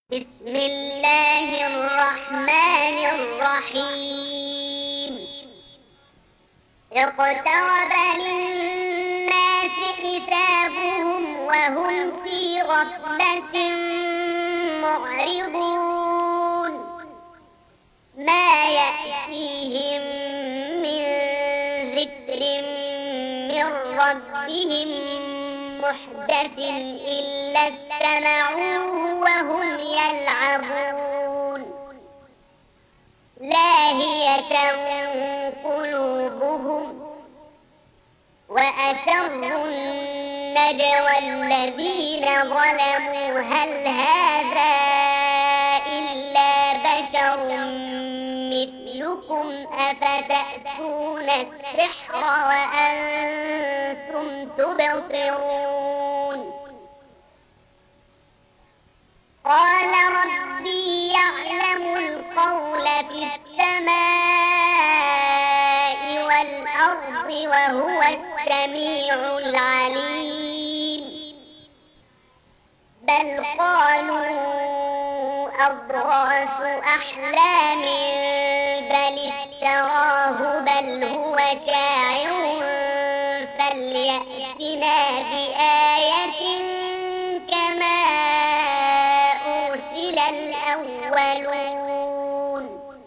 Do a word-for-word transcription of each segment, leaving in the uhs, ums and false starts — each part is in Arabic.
بسم الله الرحمن الرحيم. اقترب للناس حسابهم وهم في غفلة معرضون. ما يأتيهم من ذكر من ربهم محدث إلا استمعوه وهم يلعبون. لاهية قلوبهم وأسروا النجوى الذين ظلموا هل هذا إلا بشر مثلكم أفتأتون السحر وأنتم تبصرون. قال ربي يعلم القول في السماء والأرض وهو السميع العليم. بل قالوا أضغاث أحلام بل افتراه بل هو شاعر فليأتنا بآية كما أرسل الأولون.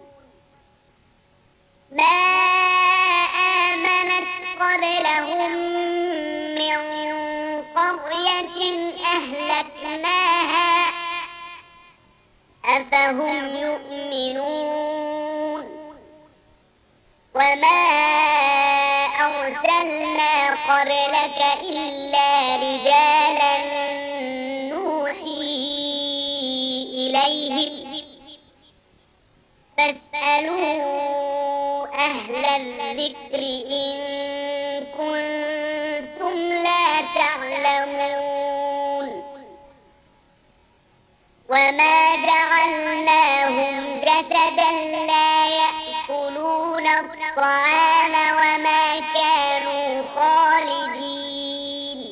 ما آمنت قبلهم من قرية أهلكناها أفهم يؤمنون. وما أرسلنا قبلك إلا رجالا نوحي إليهم فاسألوا أهل الذكر إن كنتم لا تعلمون. وما جعلناهم جسدا لا يأكلون الطعام وما كانوا خالدين.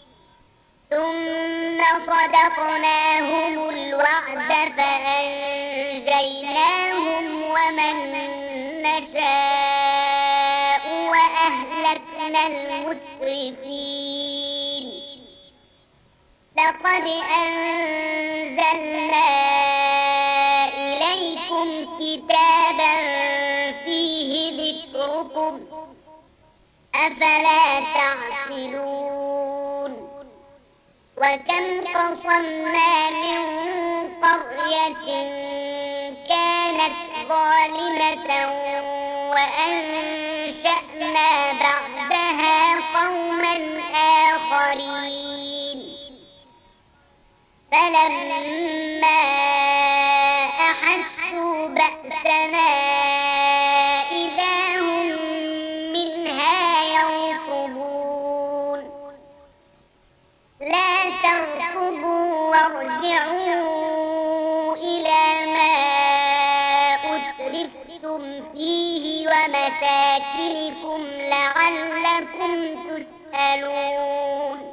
ثم صدقناهم الوعد فأنجيناهم ومن نشاء وأهلكنا المسرفين. لقد أنزلنا إليكم كتابا فيه ذكركم أفلا تعقلون. وكم قصمنا من قرية كانت ظالمة وأنشأنا بعدها قوما آخرين. فلما أحسوا بأسنا إذا هم منها يركضون. لا تركضوا وارجعوا إلى ما أترفتم فيه ومساكنكم لعلكم تسألون.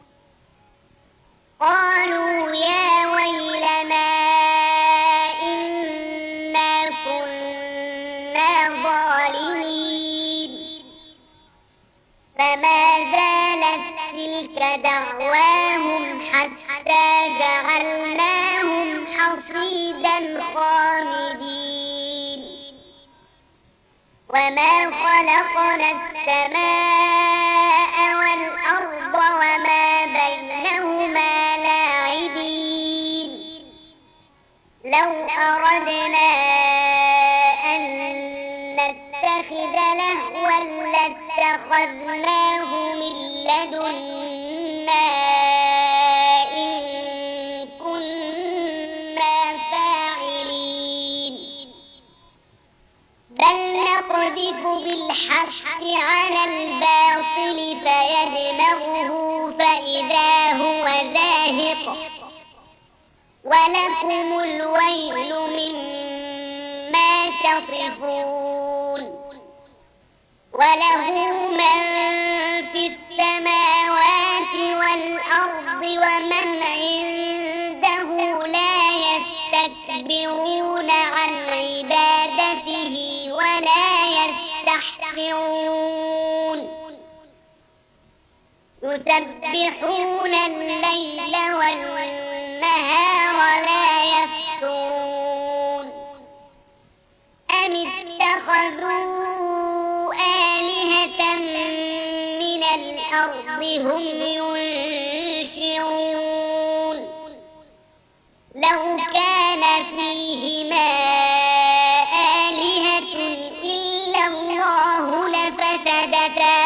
قالوا يا ويلنا إنا كنا ظالمين. فما زالت تلك دعواهم حتى جعلناهم حصيدا خامدين. وما خلقنا السماء والأرض وما بينهما لاعبين. لو أردنا أن نتخذ لهوا لاتخذناه من لدنا إن كنا فاعلين. بل نقذف بالحق على الباطل فيدمغه فإذا هو زاهق. ولكم الويل مما تصفون. وله من في السماوات والأرض ومن عنده لا يستكبرون عن عبادته ولا يستحسرون يسبحون الليل والنهار لا يفترون أم اتخذوا آلهة من الأرض هم ينشرون لو كان فيهما آلهة إلا الله لفسدتا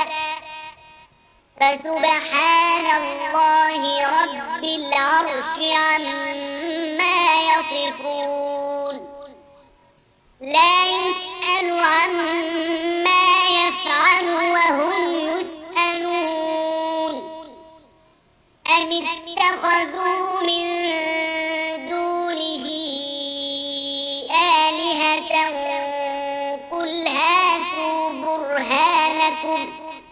فسبحان الله رب العرش عما يصفون لا يسأل عما يفعل وهم يسألون أم اتخذوا من دونه آلهة قل هاتوا برهانكم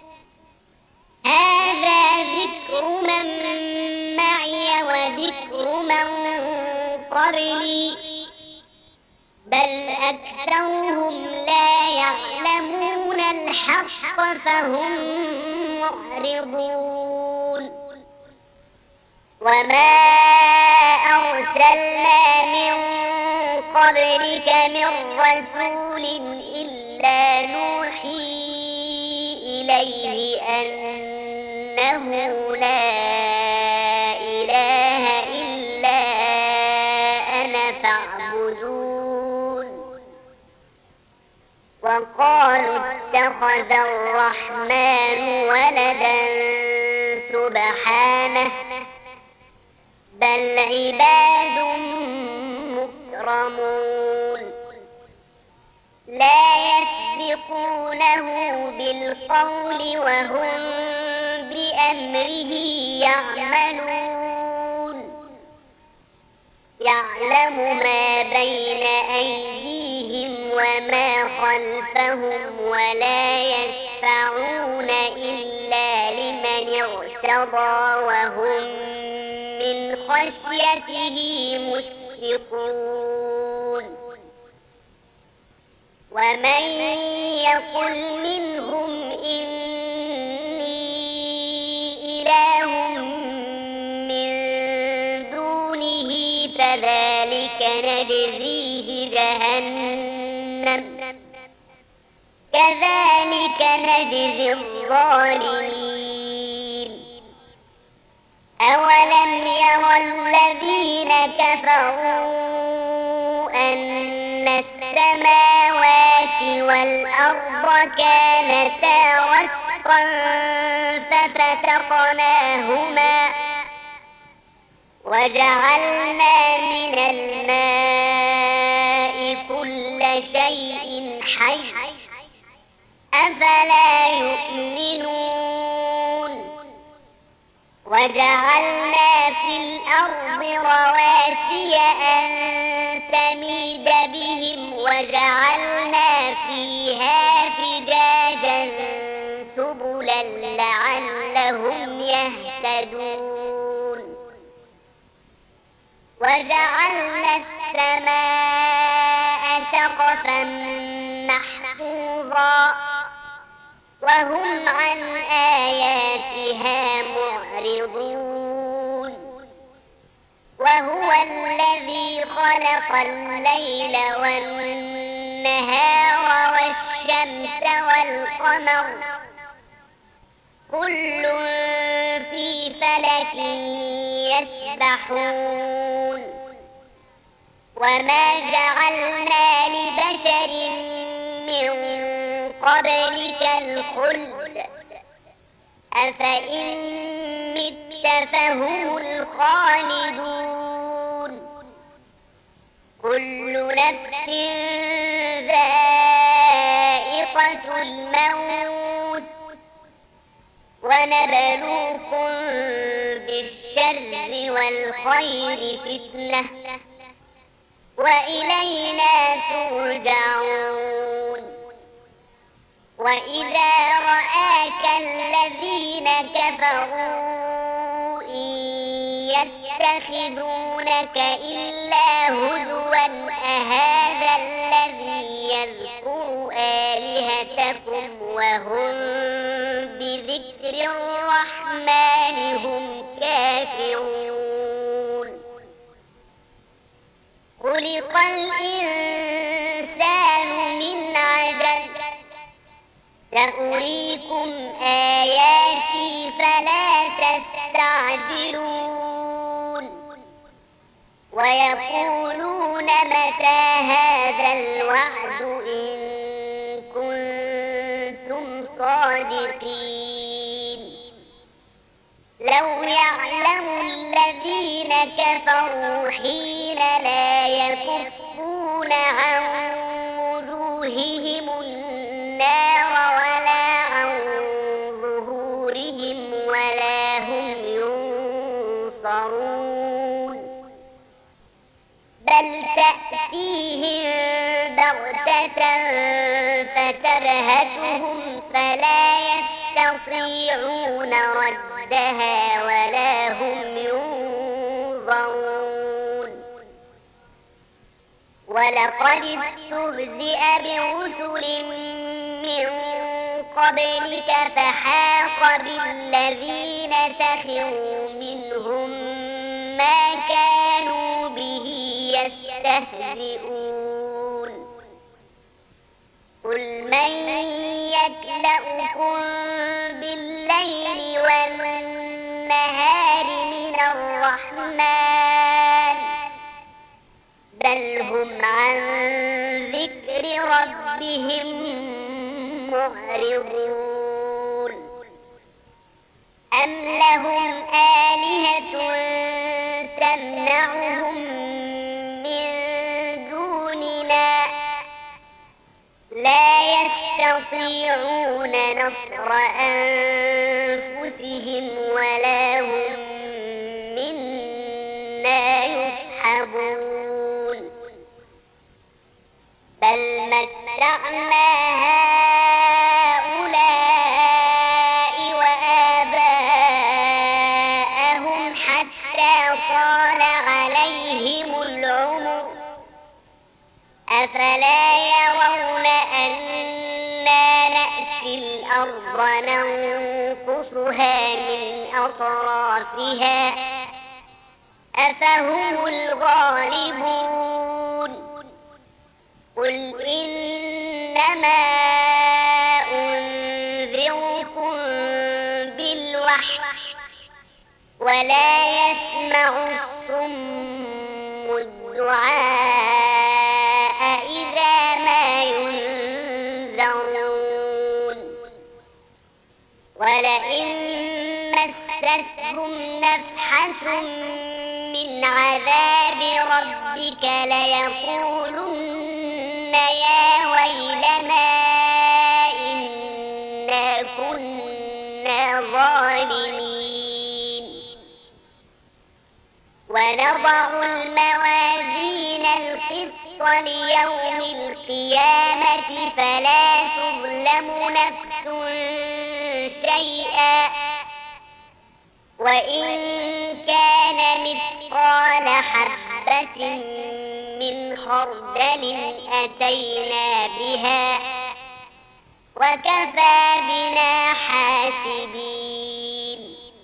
هذا ذكر من معي وذكر من قبلي بل أكثرهم لا يعلمون الحق فهم معرضون وما أرسلنا من قبلك من رسول إلا نوحي إليه أنه لا إله إلا أنا فاعبدون وقالوا اتخذ الرحمن ولدا سبحانه بل عباد مكرمون لا يسبقونه بالقول وهم بأمره يعملون يعلم ما بين أيديهم وما خلفهم ولا يشفعون إلا لمن ارتضى وهم من خشيته مشفقون ومن يقل منهم إني إله من دونه فذلك نجزيه جهنم كذلك نجزي الظالمين أولم يرى الذين كفروا أن السماوات والأرض كانتا رتقا ففتقناهما وجعلنا من الماء كل شيء حي أفلا يؤمنون وجعلنا في الأرض رواسي أن تميد بهم وجعلنا فيها فجاجا سبلا لعلهم يهتدون وجعلنا السماء سقفا محفوظا وهم عن آياتها معرضون وهو الذي خلق الليل والنهار والشمس والقمر كل في فلك يسبحون وما جعلنا لبشر من قبلك الخلد أفإن مت فهم الخالدون كل نفس ذائقة الموت ونبلوكم بالشر والخير فتنة وإلينا ترجعون وإذا رآك الذين كفروا إن يتخذونك إلا هزوا بالرحمن هم كافرون خلق الإنسان من عجل سأريكم آياتي فلا تستعجلون ويقولون متى هذا الوعد إن كنتم صادقين لو يعلم الذين كفروا حين لا يكفون عن وجوههم النار ولا عن ظهورهم ولا هم ينصرون بل تأتيهم بغتة فترهقهم فلا يستطيعون ردها ولا هم ينظرون ولقد استهزئ برسل من قبلك فحاق بالذين سخروا منهم ما كانوا به يستهزئون قل من يكلؤكم بالليل والنهار من الرحمن بل هم عن ذكر ربهم معرضون أم لهم آلهة تمنعهم من دوننا لا يستطيعون نصر أنفسهم ولا هم منا يصحبون بل متعنا هؤلاء وآباءهم حتى طال عليهم العمر أفلا يرون أنا نأتي الأرض ننقصها من أطرافها أفهم الغالبون قل إنما أنذركم بالوحي ولا يسمع الصم الدعاء إذا ما ينذرون ولئن مستهم نفحة من عذاب ربك ليقولن يا ويلنا إنا كنا ظالمين ونضع الموازين القسط ليوم القيامة فلا تظلم نفس شيئا وإن كان مثقال حبة من خردل أتينا بها وكفى بنا حاسبين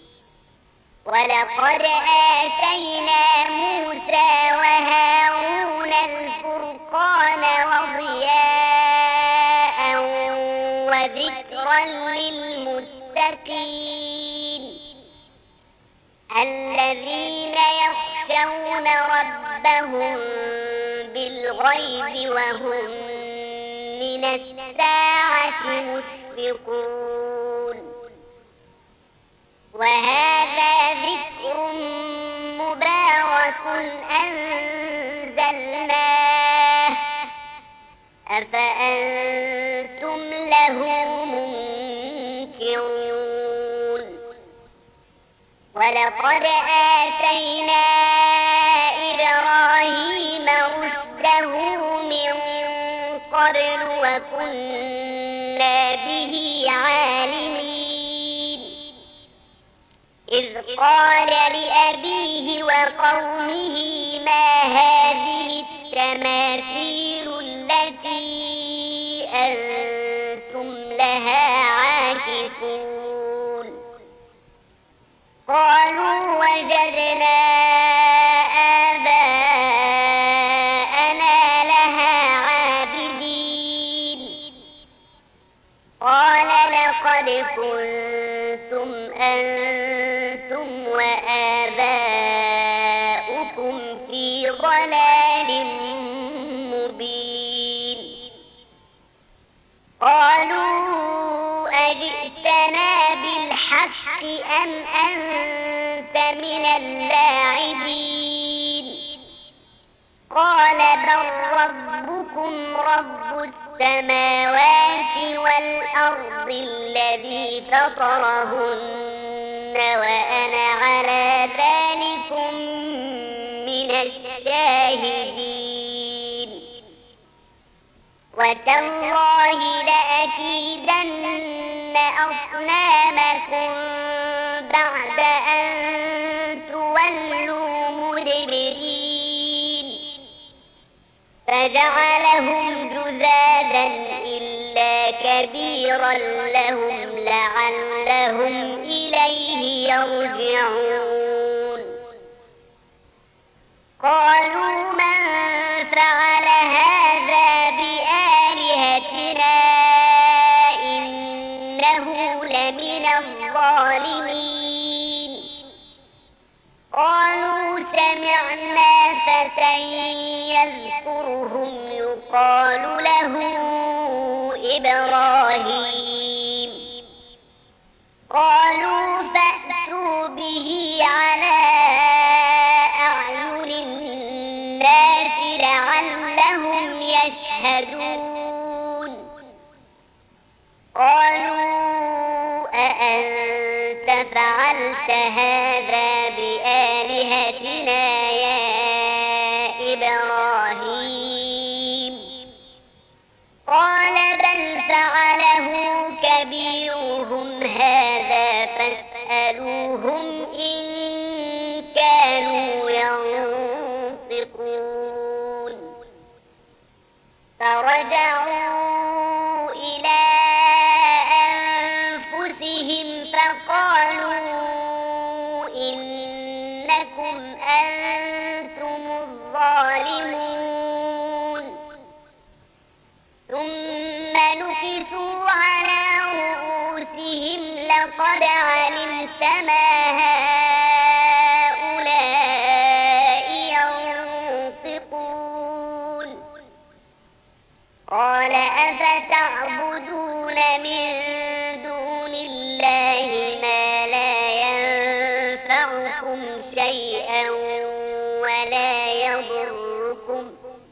ولقد آتينا موسى وهارون الفرقان وضياء وذكرا للمتقين الذين يخشون ربهم بالغيب وهم من الساعة مشفقون وهذا ذكر مبارك أنزلناه أفأنتم له منكرون ولقد آتينا إبراهيم رشده من قبل وكنا به عالمين إذ قال لأبيه وقومه ما هذه التماثيل التي أنتم لها عاكفون قالوا وجدنا آباءنا لها عابدين قال لقد كنتم أنتم وآباؤكم في ضلال مبين قالوا أجئتنا بالحق أم أنت من اللاعبين قال بل ربكم رب السماوات والأرض الذي فطرهن وأنا على ذلكم من الشاهدين وتالله لأكيدن أصنامكم بعد أن تولوا مدبرين فجعلهم جذاذا إلا كبيرا لهم لعلهم إليه يرجعون قالوا من فعل هذا بآلهتنا إنه لمن الظالمين قالوا سمعنا فتى يذكرهم يقال له إبراهيم قالوا فأتوا به على أعين الناس لعلهم يشهدون قالوا أأنت فعلت هذا بآلهتنا يا إبراهيم قال بل فعله كبيرهم هذا فاسألوهم إن كانوا ينطقون فرجعوا إلى أنفسهم فقالوا إنكم أنتم الظالمون ثم نكسوا على رؤوسهم لقد علمت ما هؤلاء ينطقون قال أفتعبدون من دون الله ما لا ينفعكم شيئا ولا يضركم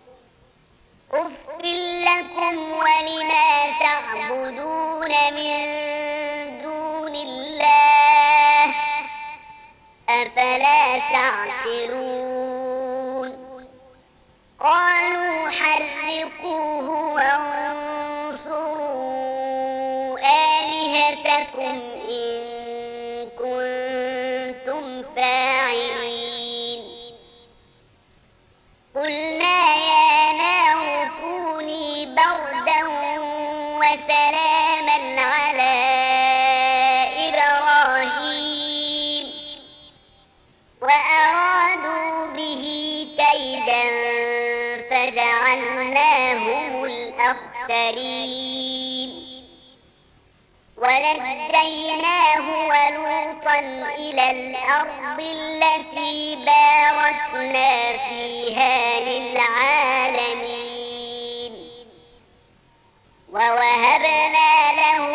أف لكم ولما تعبدون من دون الله أفلا تعقلون قالوا حرقوه وانصروا آلهتكم إن كنتم فاعلين قلنا يا نار كوني بردا وسلاما على إبراهيم وأرادوا به كيدا فجعلناهم الأخسرين ونجيناه ولوطا إلى الأرض التي باركنا فيها للعالمين ووهبنا له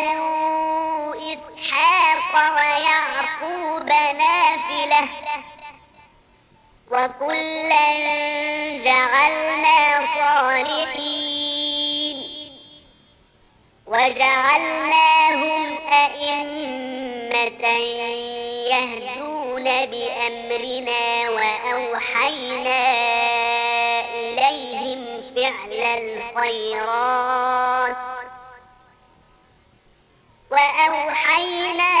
إسحاق ويعقوب نافلة وكلا جعلنا صالحين وجعلناهم أئمة يهدون بأمرنا وأوحينا إليهم فعل الخيرات وأوحينا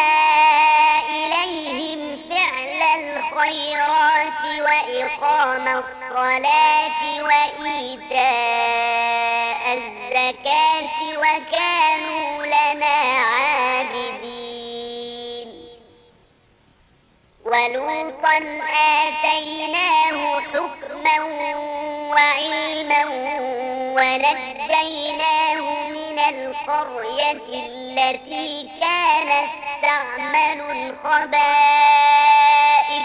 إليهم فعل الخيرات وإقام الصلاة وإيتاء الزكاة وكانوا لنا عابدين آتيناه حكما وعلما ونجيناه من القرية التي كانت تعمل الخبائث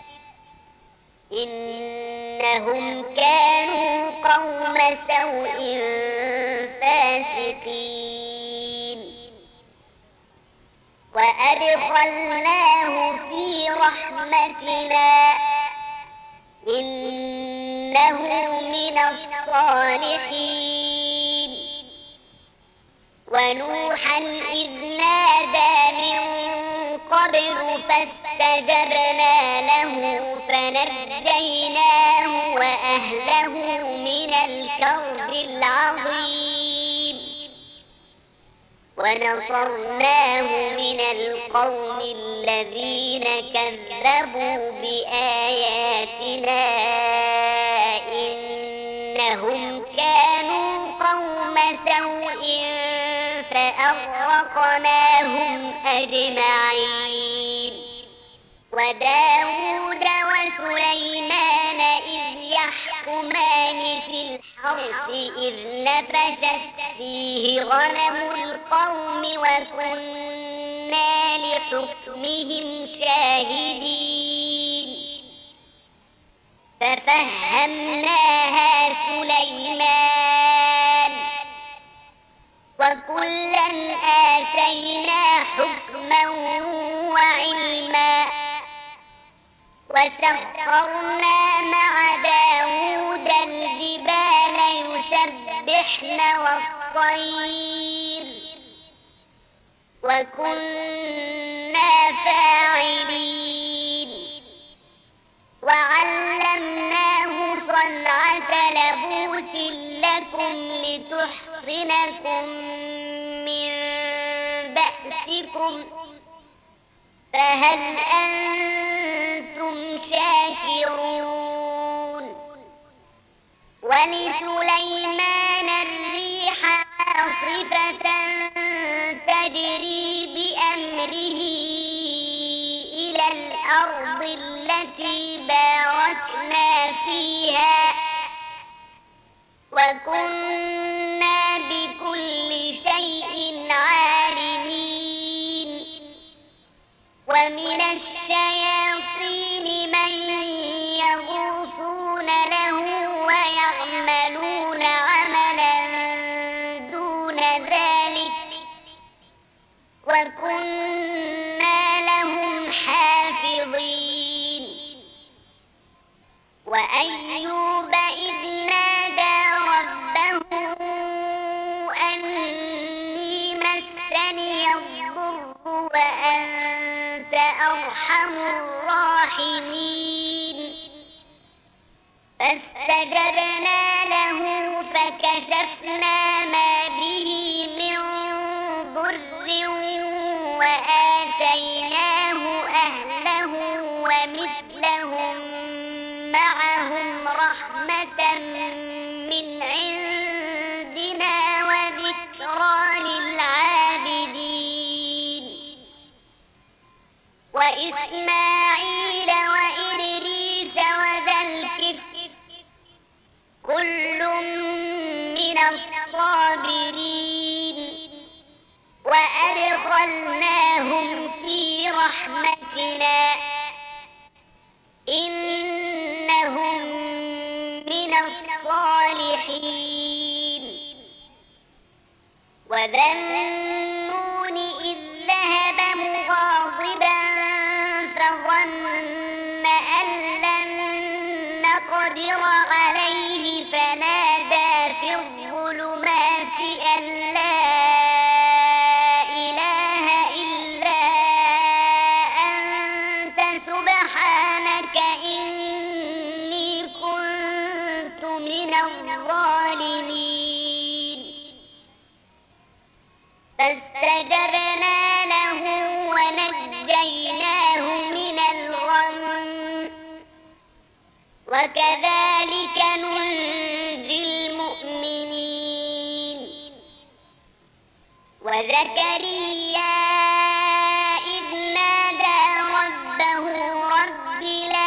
إنهم كانوا قوم سوء فاسقين وأدخلناه في رحمتنا إنه من الصالحين ونوحا إذ نادى من قبل فاستجبنا له فنجيناه وأهله من الكرب العظيم ونصرناه من القوم الذين كذبوا بآياتنا إنهم كانوا قوم سوء فأغرقناهم أجمعين وداود وسليمان إذ يحكمان في الحرث إذ نفشت فيه غنم القوم وكنا لحكمهم شاهدين ففهمناها سليمان وكلا آتينا حكما وعلما وسخرنا مع داود الجبال يسبحن والطير وكنا فاعلين وعلمناه صنعة لبوس لكم لتحصنكم من بأسكم فهل أنتم شاكرون ولسليمان الريح عاصفة تجري بأمره إلى الأرض التي باركنا فيها وكنا بكل شيء عالمين ومن الشياطين من يغوصون له ويعملون عملا دون ذلك وكنا لهم حافظين وأيوب إذ نادى ربه أني مسني الضر وأنت أرحم الراحمين فاستجبنا له فكشفنا ما به من ضر وآتيناه أهله ومثلهم معهم رحمة من عندنا وذكرى للعابدين وإسماعيل وإدريس وذا الكفل كل من الصابرين وأدخلناهم في رحمتنا إنهم من الصالحين وذا النون إذ ذهب مغاضبا فظن أن لن نقدر عليه فنادى في الظلمات أن لا إله إلا أنت سبحانك إني كنت من الظالمين فاستجبنا له ونجيناه من الغم وكذلك ننجي المؤمنين وزكريا إذ نادى ربه رب لا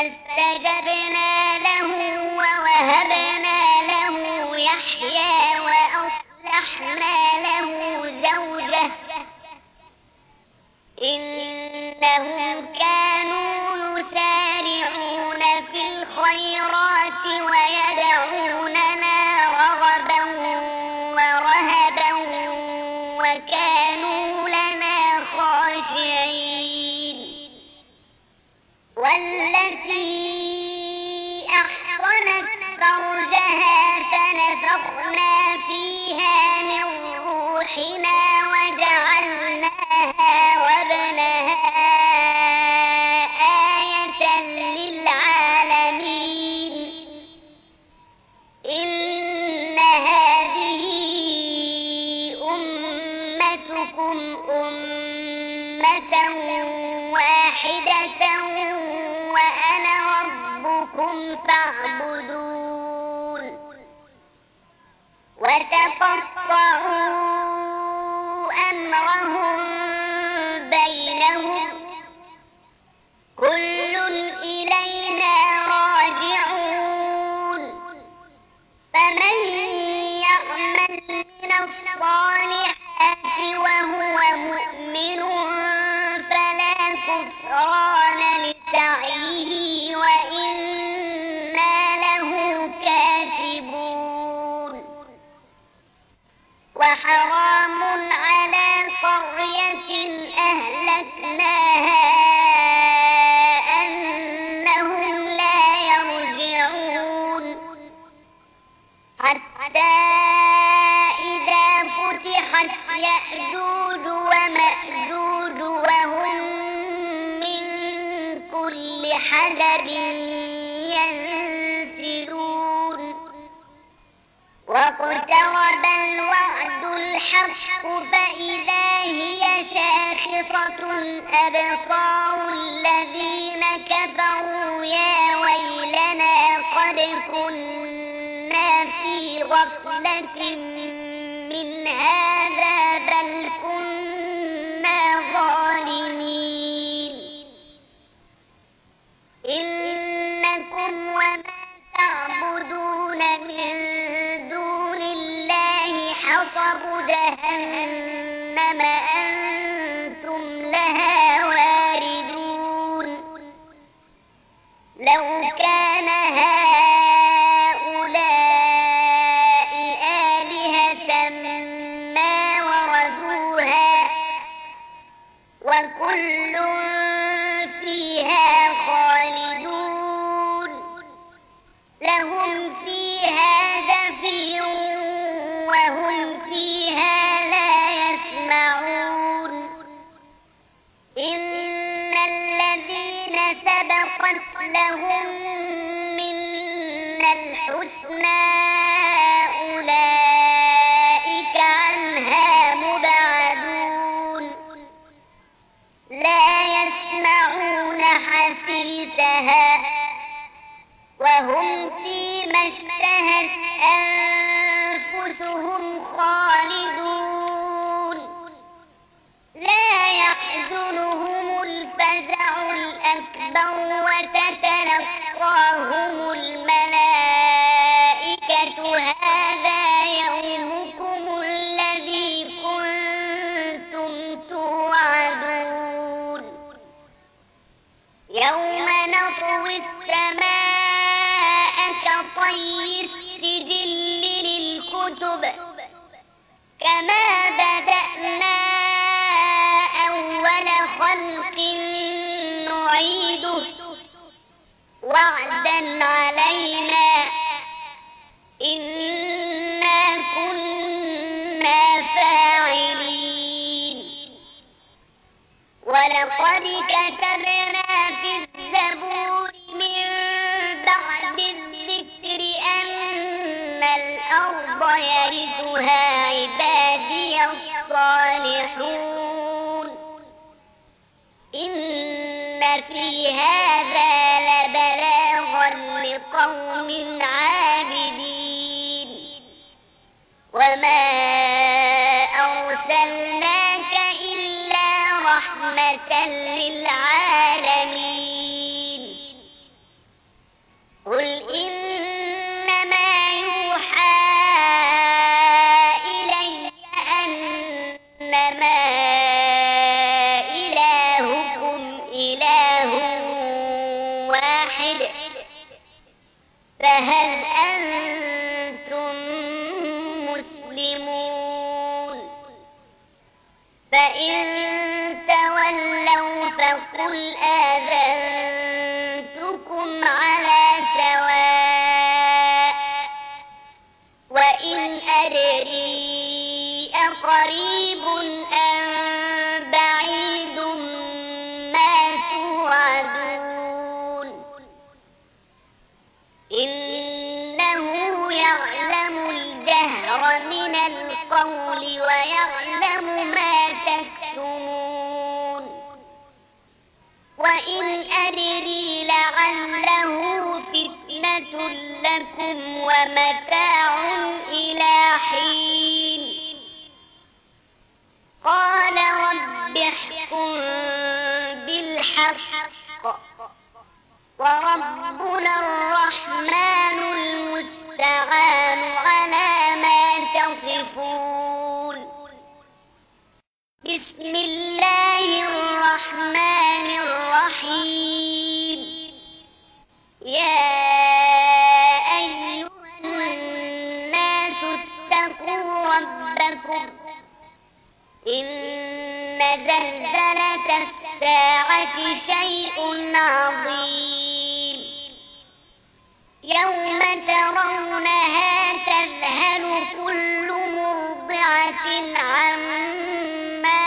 فاستجبنا له ووهبنا له يحيى وأصلحنا له زوجه إنهم كانوا يسارعون في الخيرات ويدعوننا رغبا ورهبا وكانوا لنا خاشعين والتي أحصنت فرجها فنفخنا فيها من روحنا وجعلناها وابنها آية للعالمين إن هذه أمتكم أمة واحدة وأنا ربكم فاعبدون وتقطعوا أمرهم بينهم كل إلينا راجعون فمن يعمل من الصالحات وهو مؤمن فلا كفران لسعيه وإنا له كاتبون وحرام على قرية أهلكناها أنهم لا يرجعون حتى إذا فتحت يأجوج ومأجوج وهم من كل حدب ينسلون واقترب الوعد الحق فإذا هي شاخصة أبصار الذين كفروا يا ويلنا قد كنا في غفلة من هذا بل كنا ظالمين إنكم وما تعبدون من دون الله حصب جهنم أنتم لها واردون لو كان هؤلاء آلهة ما وردوها وكل فيها خالدون لهم فيها زفير وهم فيها لا يسمعون إن الذين سبقت لهم منا الحسنى أولئك عنها مبعدون لا يسمعون حسيسها وهم فيما اشتهت أنفسهم خالدون لا يحزنهم الفزع الأكبر وتتلقاهم الملائكة هذا يومكم الذي كنتم توعدون يوم نطوي السماء كطي السجل للكتب كما بدأنا أول خلق نعيده وعدا علينا إنا كنا فاعلين ولقد كتبنا في الزبور من بعد الذكر أن الأرض يرثها عبادي الصالحون إن في هذا لبلاغا لقوم عابدين وما أرسلناك إلا رحمة للعالمين فإن تولوا فقل آذنتكم على سواء وإن أدري أقريب أم بعيد ما توعدون إنه يعلم الجهر من القول ويعلم ما تكتمون وإن أدري لعله فتنة لكم ومتاع إلى حين قال رب احكم بالحق وربنا الرحمن المستعان على ما تصفون بسم الله الرحمن الرحيم يا أيها الناس اتقوا ربكم إن زلزلة الساعة شيء عظيم يوم ترونها تذهل كل مرضعة عما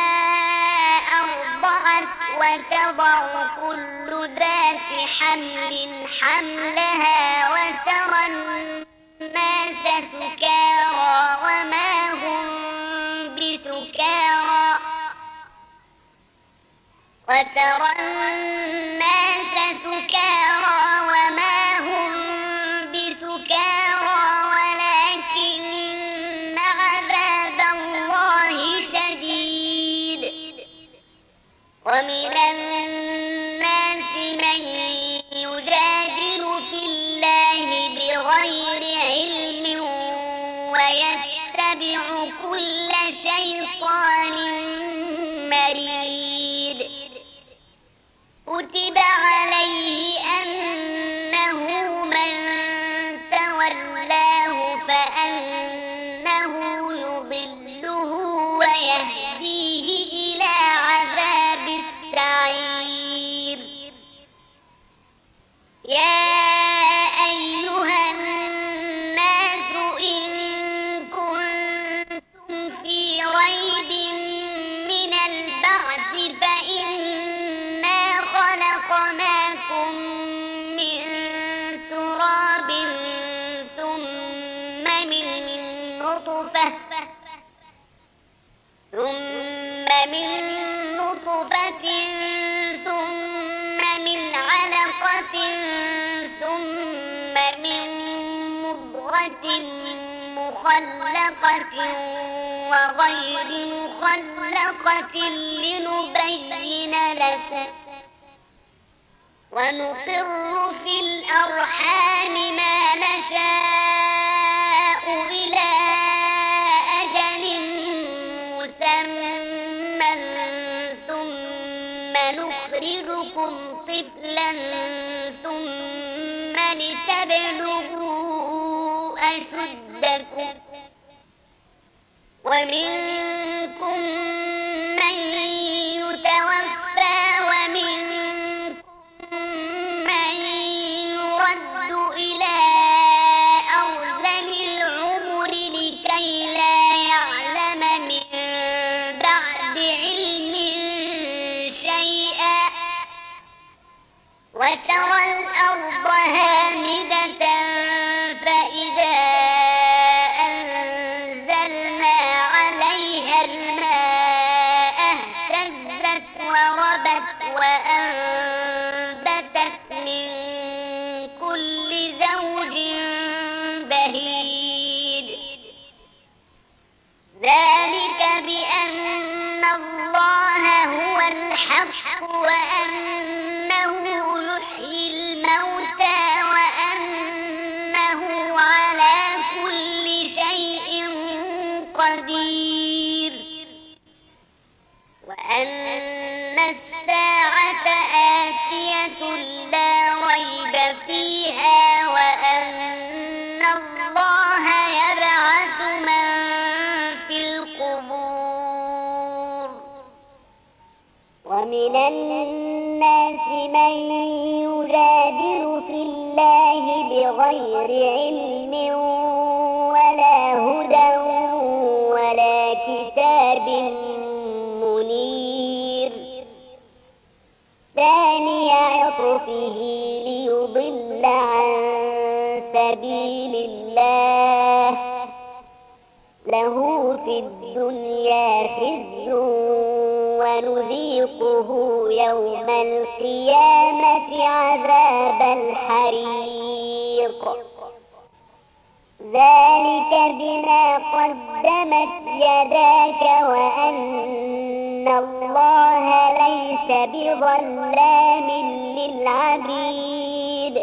أرضعت وتضع كل ذات حمل حملها وترى الناس سكارى وما هم بسكارى وترى الناس سكارى وما هم بسكارى ولكن عذاب الله شديد ومن الناس من يجادل في الله بغير علم ويتبع كل شيطان مريد كتب عليه أنه من تولاه فأنه يضله ويهديه إلى عذاب السعير يا أيها الناس إن كنتم في ريب من البعث فإنا خلقناكم من تراب ثم من نطفة ثم من نطفة ثم من علقة ثم من مضغة مخلقة وغير مخلقة لنبين لكم ونقر في الأرحام ما نشاء إلى أجل مسمى ثم نخرجكم طفلا ثم لتبلغوا أشدكم ومنكم من يتوفى ومنكم من يرد إلى أرذل العمر لكي لا يعلم من بعد علم شيئا وترى الأرض هامدة فإذا أنزلنا عليها الماء اهتزت وربت وأنبتت من كل زوج بهيج ذلك بأن الله هو الحق وأنه يحيي الموتى وأنه على كل شيء قدير وأن الساعة آتية لا ريب فيها وأن الله يبعث من في القبور ومن الناس من يجادل في الله بغير علم ولا هدى ولا كتاب منير ثاني عطفه ليضل عن سبيل الله له في الدنيا خزي ونذيقه يوم القيامة عذاب الحريق ذلك بما قدمت يداك وأن الله ليس بظلام للعبيد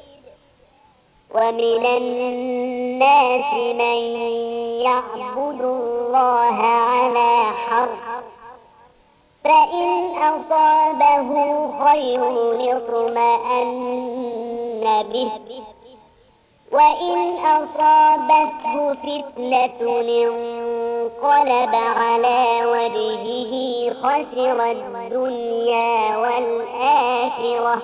ومن الناس من يعبد الله على حرف فإن أصابه خير اطمأن به وإن أصابته فتنة انقلب على وجهه خسر الدنيا والآخرة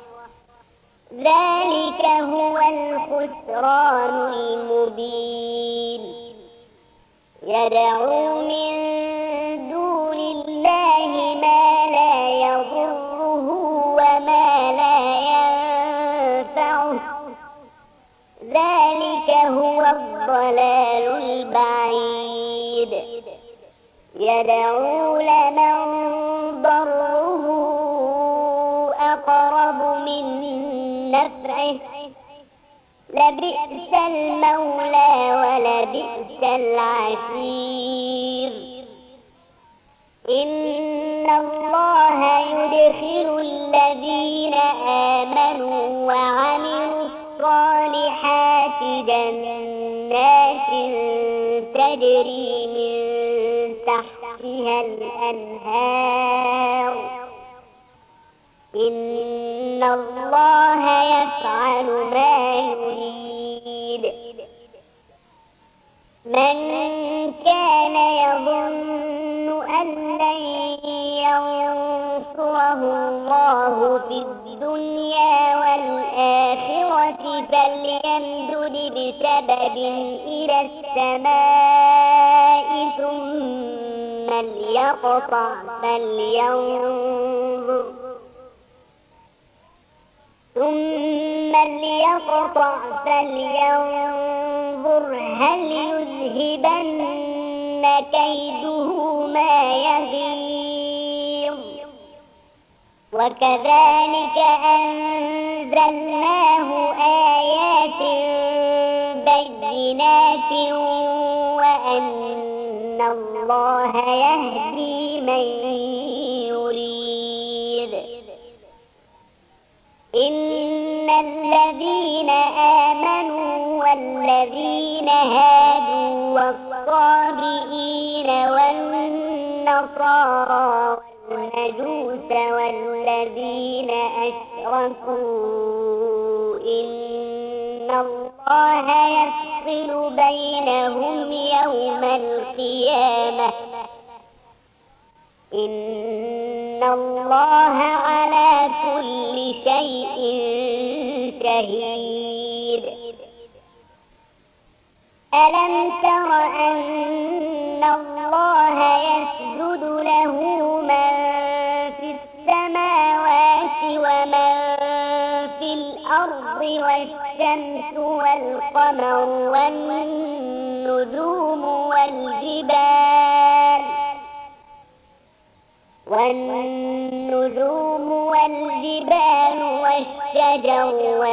ذلك هو الخسران المبين يدعو من دون الله ما لا يضره وما لا ينفعه ذلك هو الضلال البعيد يدعو لمن ضره أقرب من نفعه لبئس المولى ولبئس العشير إن الله يدخل الذين آمنوا وعملوا الصالحات جنات تجري من تحتها الأنهار إن الله يفعل ما يريد من كان يظن أن لن ينصره الله في الدنيا والآخرة فليمدد بسبب إلى السماء ثم ليقطع فلينظر ثم ليقطع فلينظر هل يذهبن كيده ما يغيظ وكذلك أنزلناه آيات بينات وأن الله يهدي من يريد إن الذين آمنوا والذين هادوا والصابئين والنصارى والمجوس والذين أشركوا إن الله يفصل بينهم يوم القيامة إن الله على كل شيء شهيد ألم تر أن الله يسجد له من في السماوات ومن في الأرض والشمس والقمر والنجوم والجبال والنجوم والجبال والشجر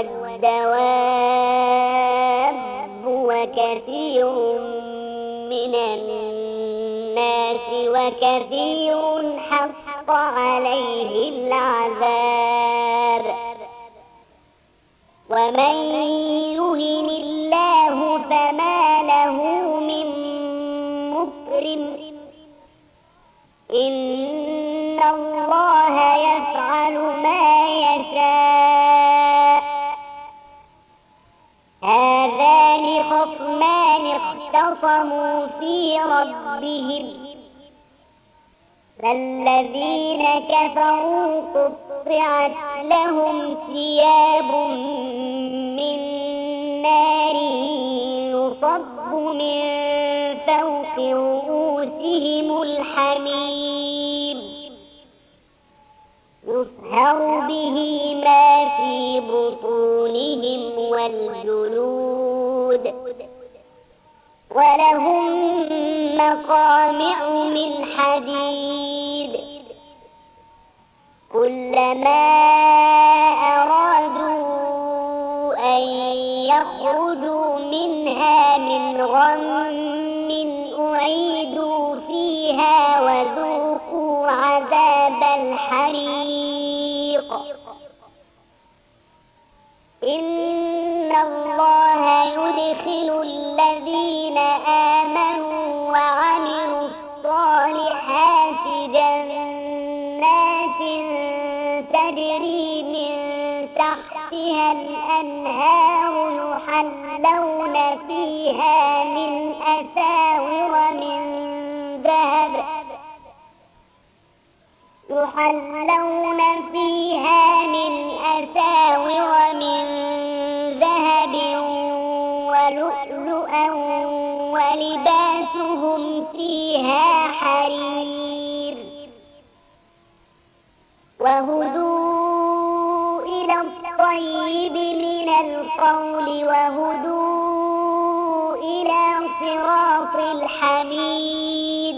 والدواب وكثير من الناس وكثير حق عليه العذاب ومن يهن الله فما له من مكرم إن الله يفعل ما يشاء هذان خصمان اختصموا في ربهم فالذين كفروا قطعت لهم ثياب من نار يصب من فوق رؤوسهم الحميم يصهر به ما في بطونهم والجلود ولهم مقامع من حديد كلما أرادوا أن يخرجوا منها من غم أعيدوا فيها وذوقوا عذاب الحريق إن الله يدخل الذين آمنوا وعملوا الصالحات جنات تجري من تحتها الأنهار يحلون فيها من أساور من ذهب يحلون فيها من أساور من ذهب ولؤلؤا ولباسهم فيها حرير وهدوا إلى الطيب من القول وهدوا إلى صراط الحميد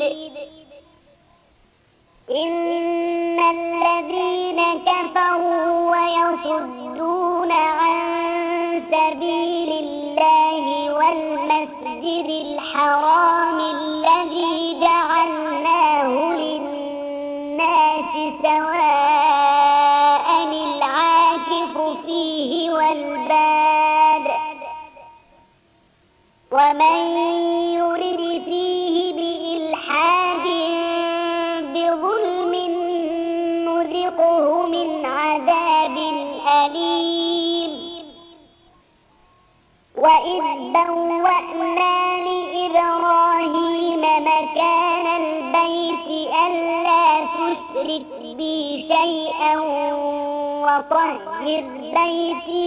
إن الذين كفروا ويصدون عن سبيل الله والمسجد الحرام الذي جعلناه للناس سواء العاكف فيه والباد ومن يرد فيه بإلحاد بظلم نذقه من عذاب أليم وإذ بوأنا لإبراهيم مكان البيت ألا تشرك بي شيئا وطهر بيتي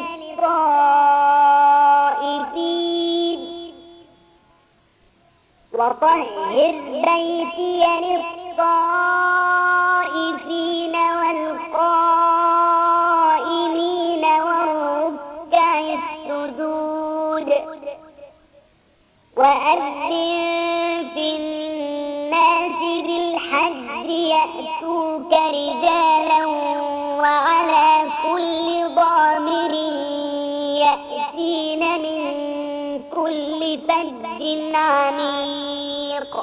للطائفين وطهر بيتي للطائفين والقائمين والركع السجود وأذن في الناس بالحج يأتوك رجالا وعلى كل ضامر يأتين من كل فج عميق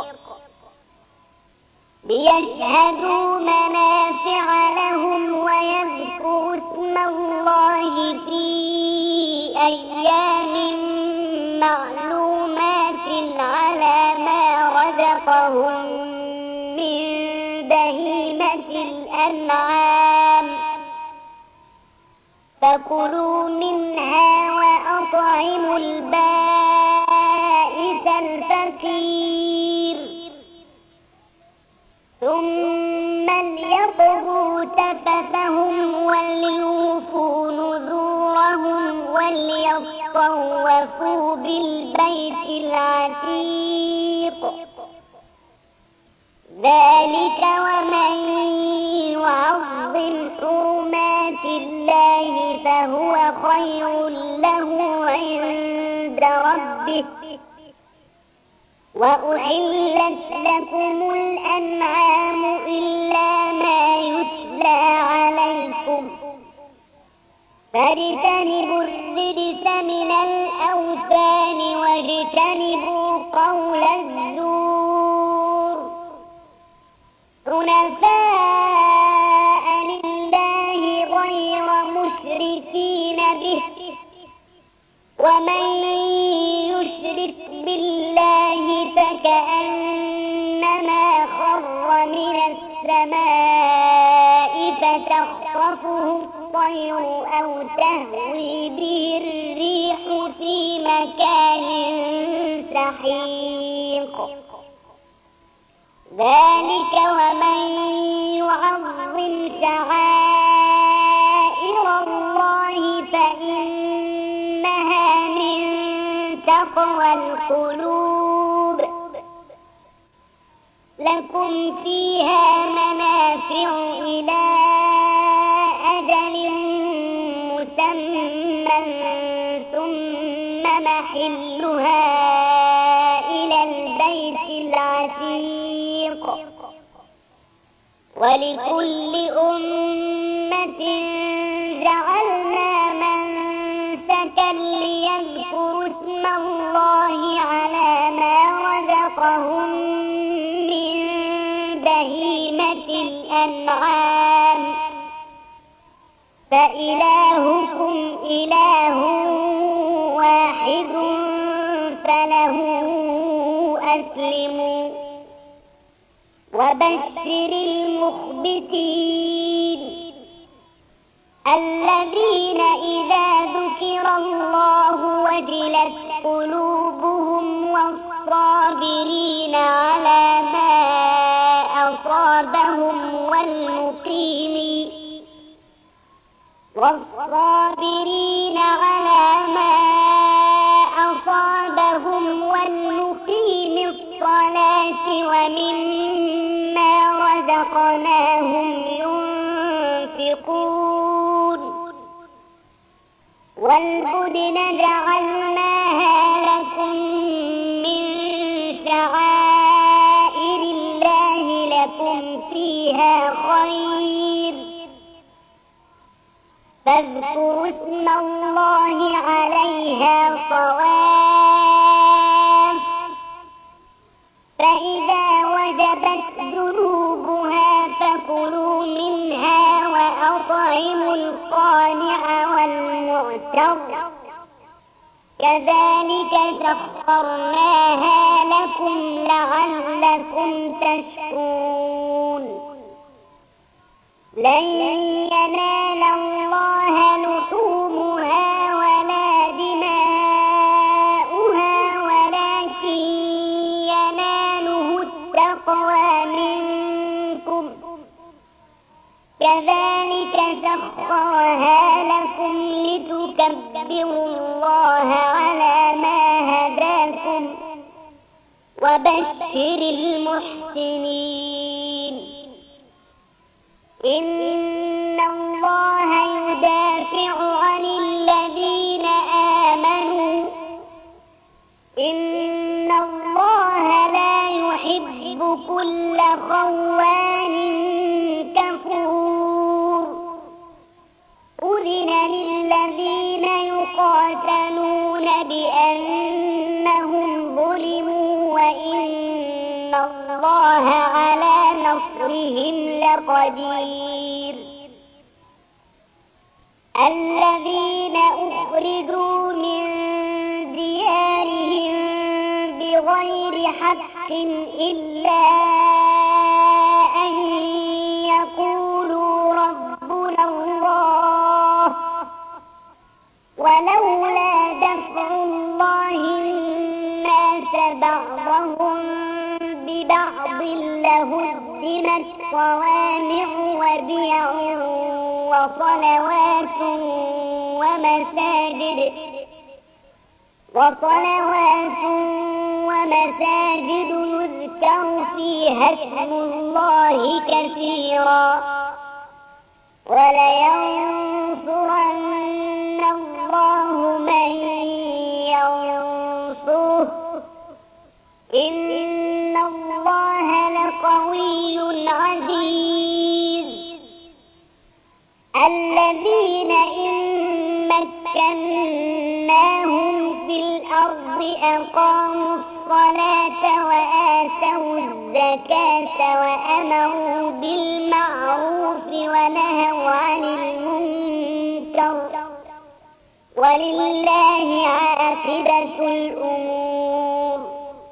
ليشهدوا منافع لهم ويذكروا اسم الله في أيام معلومات على ما رزقهم من بهيمة الأنعام فكلوا منها وأطعموا البائس الفقير ثم ليقضوا تفثهم وليوفوا نذورهم وليطوفوا بالبيت العتيق ذلك ومن يعظم حرمات الله فهو خير له عند ربه وأحلت لكم الأنعام إلا ما يتلى عليكم فاجتنبوا الرجس من الأوثان واجتنبوا قول الزور حنفاء لله غير مشركين به ومن يشرك بالله فكأنما خر من السماء فتخطفه الطير أو تهوي به الريح في مكان سحيق ذلك ومن يعظم شعائر الله فإنها من تقوى القلوب لكم فيها منافع إلى أجل مسمى ثم محلها إلى البيت العتيق ولكل أمة جعلنا منسكا ليذكروا اسم الله على ما رزقهم من بهيمة الأنعام فإلهكم إله واحد فله أسلموا وبشر المخبتين الذين إذا ذكر الله وجلت قلوبهم والصابرين على ما أصابهم والمقيم والصابرين على ما أصابهم والمقيم الصلاة ومما رزقناهم ينفقون والبدن جعلناها لكم من شعائر الله لكم فيها خير فاذكروا اسم الله عليها صواف فإذا وجبت جنوبها فكلوا منها وأطعموا القانع والمعتر كذلك سخرناها لكم لعلكم تشكرون لن ينال الله لحومها ولا دماؤها ولكن يناله التقوى منكم كذلك سخرها لكم لتكبروا الله على ما هداكم وبشر المحسنين إن الله يدافع عن الذين آمنوا إن الله لا يحب كل خوان كفور أذن للذين يقاتلون بأنهم ظلموا وإن الله على نصرهم لقدير الذين أخرجوا من ديارهم بغير حق إلا أن يقولوا ربنا الله ولولا دفع الله الناس بعضهم ببعض لهدمت صوامع وبيع وصلوات ومساجد وصلوات ومساجد يذكر فيها اسم الله كثيرا ولينصرن الله من ينصره إن الله لقوي عزيز الذين إن مكناهم في الأرض أقاموا الصلاة وآتوا الزكاة وأمروا بالمعروف ونهوا عن المنكر ولله عاقبة الأمور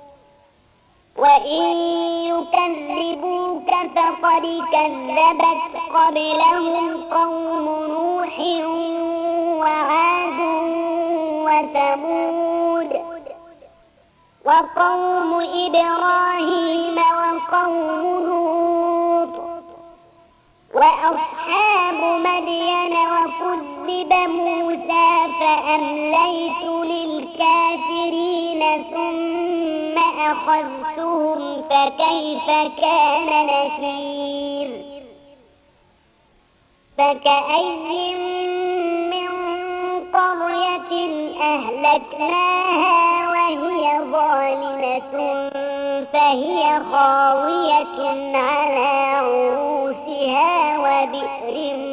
وإن يكذبوك فقد كذبت قبلهم قوم نوح وعاد وثمود وقوم إبراهيم وقوم لوط وأصحاب مدين وكذب موسى فأمليت للكافرين ثم أخذتهم فكيف كان نكير فكأي من قرية أهلكناها وهي ظالمة فهي خاوية على عروشها وبئر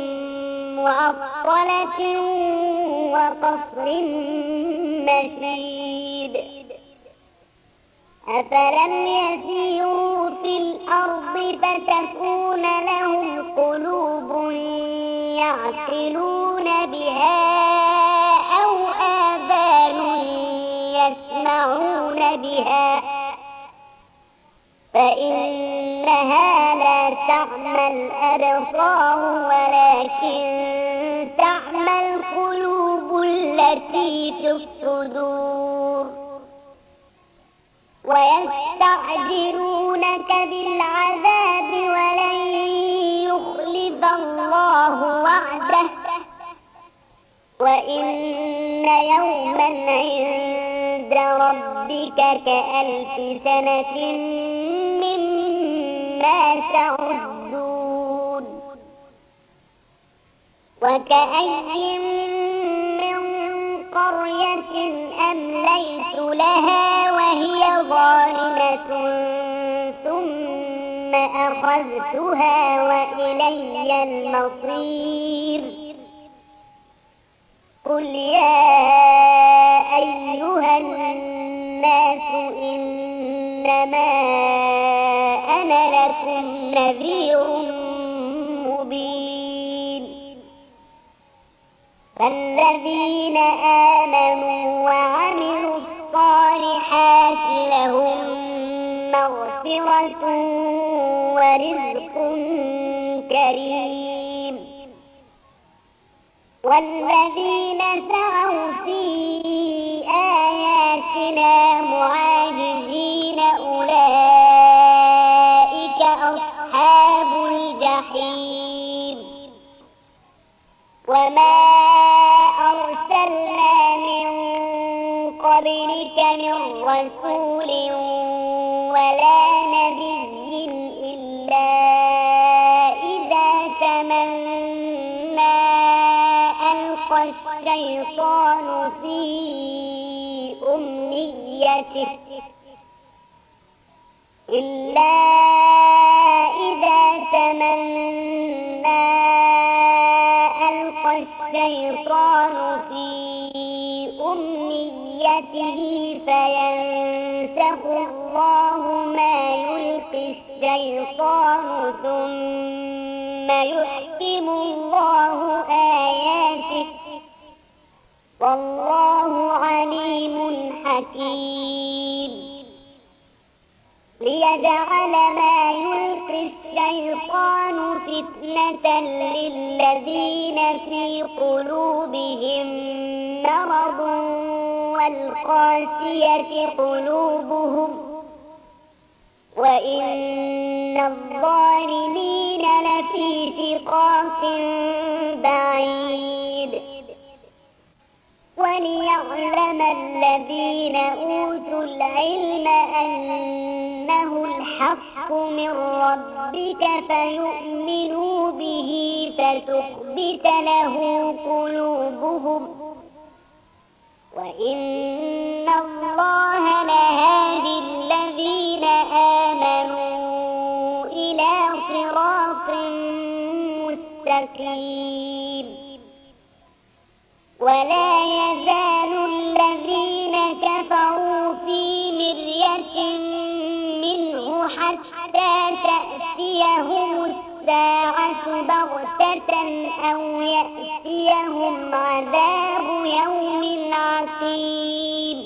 معطلة وقصر مشيد أفلم يسيروا في الأرض فتكون لهم قلوب يعقلون بها أو آذان يسمعون بها فإنها لا تعمى الأبصار ولكن تعمى القلوب التي في الصدور ويستعجلونك بالعذاب ولن يخلف الله وعده وإن يوما عند ربك كألف سنة مما تعدون وكأي من قرية أمليت لها وهي ظالمة ثم أخذتها وإلي المصير قل يا أيها الناس إنما أنا لكم نذير مبين فالذين آمنوا وعملوا الصالحات لهم مغفرة ورزق كريم والذين سعوا في آياتنا معاجزين أولئك أصحاب الجحيم وما أرسلنا من قبلك من رسول ولا نبي إلا إذا تمنى ألقى الشيطان في أمنيته إلا إذا تمنى ألقى الشيطان في أمنيته فينسخ الله ما يلقي الشيطان ثم يحكم الله آياته والله عليم حكيم ليجعل ما يلقي الشيطان فتنة للذين في قلوبهم مرض والقاسية قلوبهم وإن الظالمين لفي شقاق بعيد وليعلم الذين أوتوا العلم أنه الحق من ربك فيؤمنوا به فتخبت له قلوبهم وإن الله لهادي الذين آمنوا إلى صراط مستقيم ولا يزال الذين كفروا في مرية منه حتى تأتيهم الساعة بغتة أو يأتيهم عذاب يوم عقيم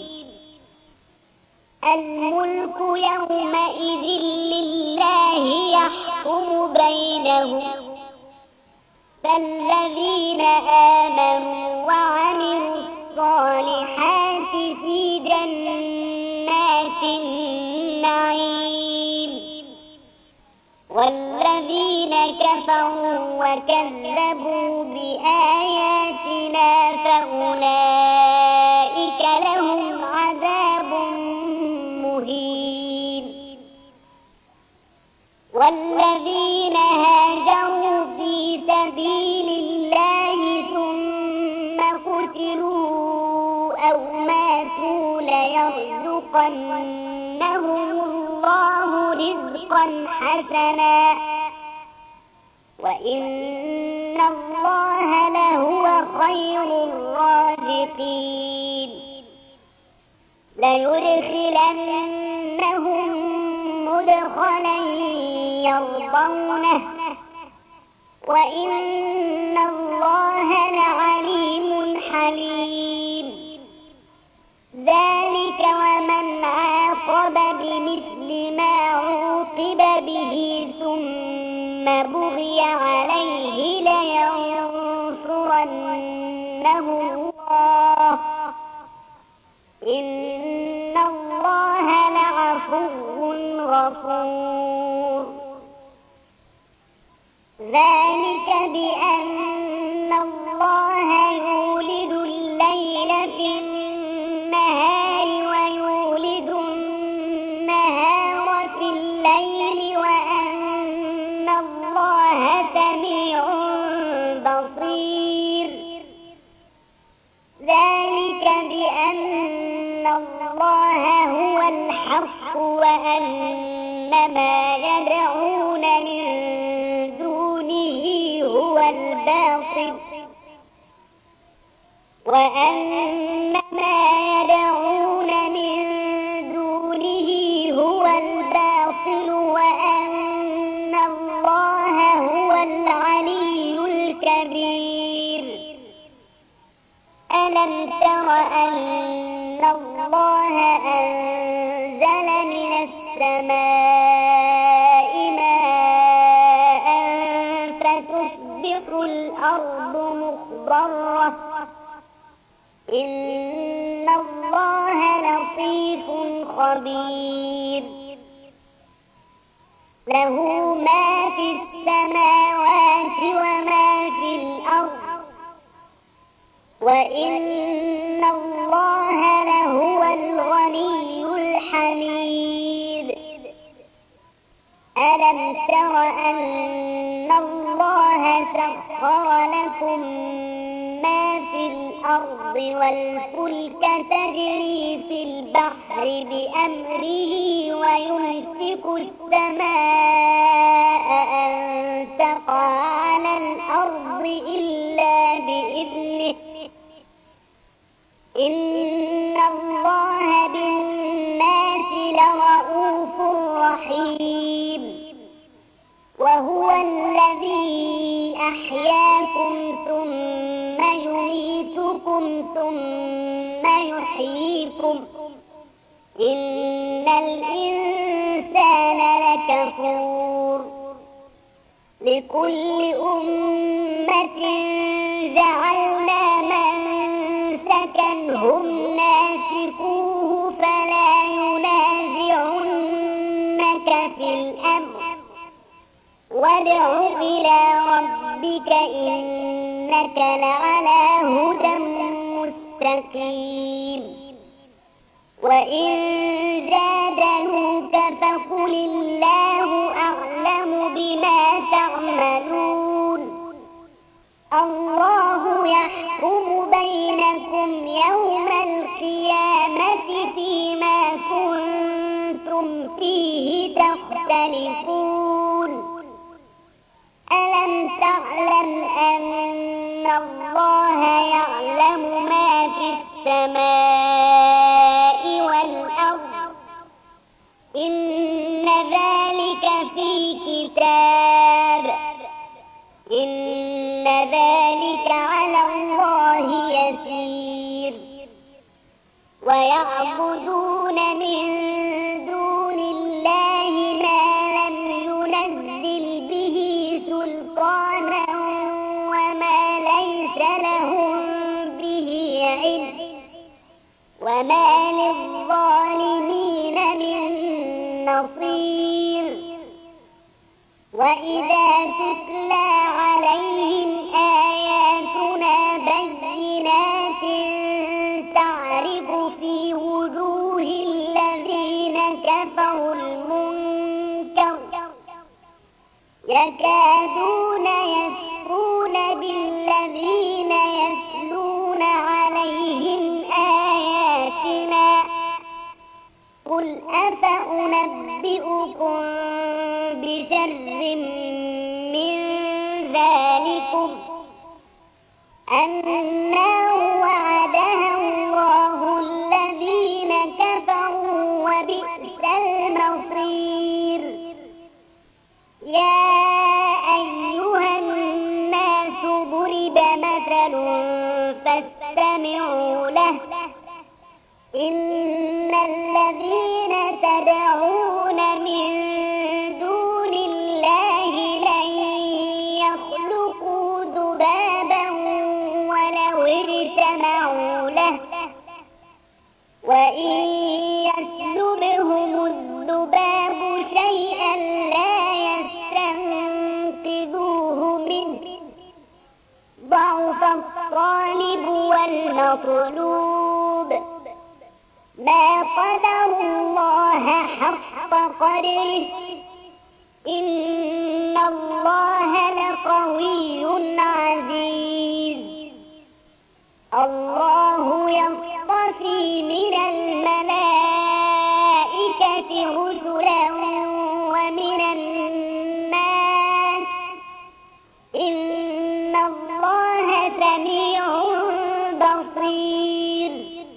الملك يومئذ لله يحكم بينهم فالذين آمنوا وعملوا الصالحات في جنات والذين كفروا وكذبوا بآياتنا فأولئك لهم عذاب مهين. والذين هاجروا في سبيل الله ثم قتلوا أو ماتوا ليرزقنهم الله رزقا حسنا وإن الله لهو خير الرازقين. ليدخلنهم مدخلا يرضونه وإن الله لعليم حليم. ذلك ومن عاقب بمثل ما عوقب به ثم بغي عليه لينصرنه الله إن الله لعفو غفور. ذلك بأن الله يولد الليل في النهار ويولد النهار في الليل وأن الله سميع بصير. ذلك بأن الله هو الحق وأن ما يدعون من دونه هو الباطل وأن ما يدعون من دونه هو الباطل وأن الله هو العلي الكبير. ألم تر أن الله أنزل من السماء ماء فتصبح الأرض مخضرة إن الله لطيف خبير. له ما في السماوات وما في الأرض وإن الله لهو الغني الحميد. ألم تر أن الله سخر لكم ما في الأرض والفلك تجري في البحر بأمره ويمسك السماء أن تقع على الأرض إلا بإذنه إن الله بالناس لرءوف رحيم. وهو الذي أحياكم ثم يميتكم ثم يحييكم إن الإنسان لكفور. لكل أمة جعلنا منسكا هم ناسكوه فلا ينازعنك في الأمر وادع إلى ربك إنك لعلى هدى مستقيم. وإن جادلوك فقل الله أعلم بما تعملون الله يحكم بينكم يوم القيامة فيما كنتم فيه تختلفون. ألم تعلم أن الله يعلم ما في السماء والأرض إن ذلك في كتاب إن ذلك على الله يسير. ويعبدون من دون الله ما لم ينزل به سلطانا وما ليس لهم به علم وما للظالمين من نصير. يكادون يسطون بالذين يتلون عليهم آياتنا قل أفأنبئكم بشر من ذلكم النار وعدها الله الذين كفروا وبئس المصير يا أيها الناس ضرب مثل فاستمعوا له إن الذين تدعون من دون الله لن يخلقوا ذبابا ولو اجتمعوا له وإن يسلبهم الذباب شيئا لا يستنقذوه منه ضعف الطالب والمطلوب ما قدروا الله حق قدره إن الله لقوي عزيز الله يصطفي من الملائكة رسلا ومن الناس إن الله سميع بصير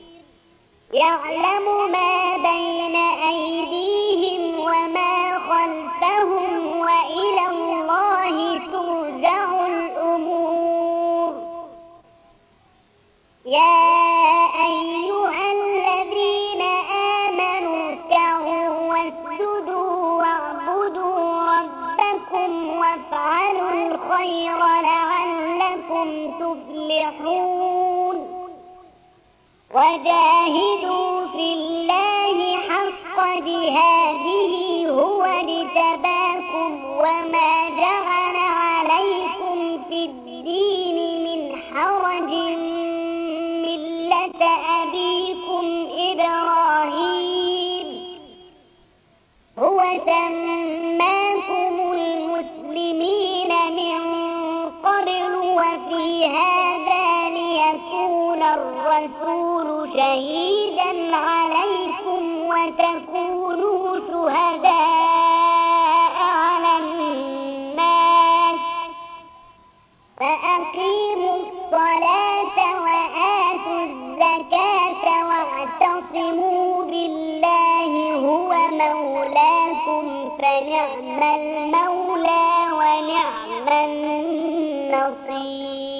يعلم ما بين أيديهم وما خلفهم وإلى الله ترجع الأمور يا أيها الذين آمنوا اركعوا واسجدوا واعبدوا ربكم وافعلوا الخير لعلكم تفلحون وجاهدوا في الله حق جهاده هو اجتباكم وما جعل عليكم في الدين من حرج ملة أبيكم إبراهيم هو سماكم المسلمين من قبل وفي هذا ليكون الرسول شهيدا عليكم وتكونوا شهداء على الناس فأقيموا الصلاة وآتوا الزكاة واعتصموا بالله هو مولاكم فنعم المولى ونعم النصير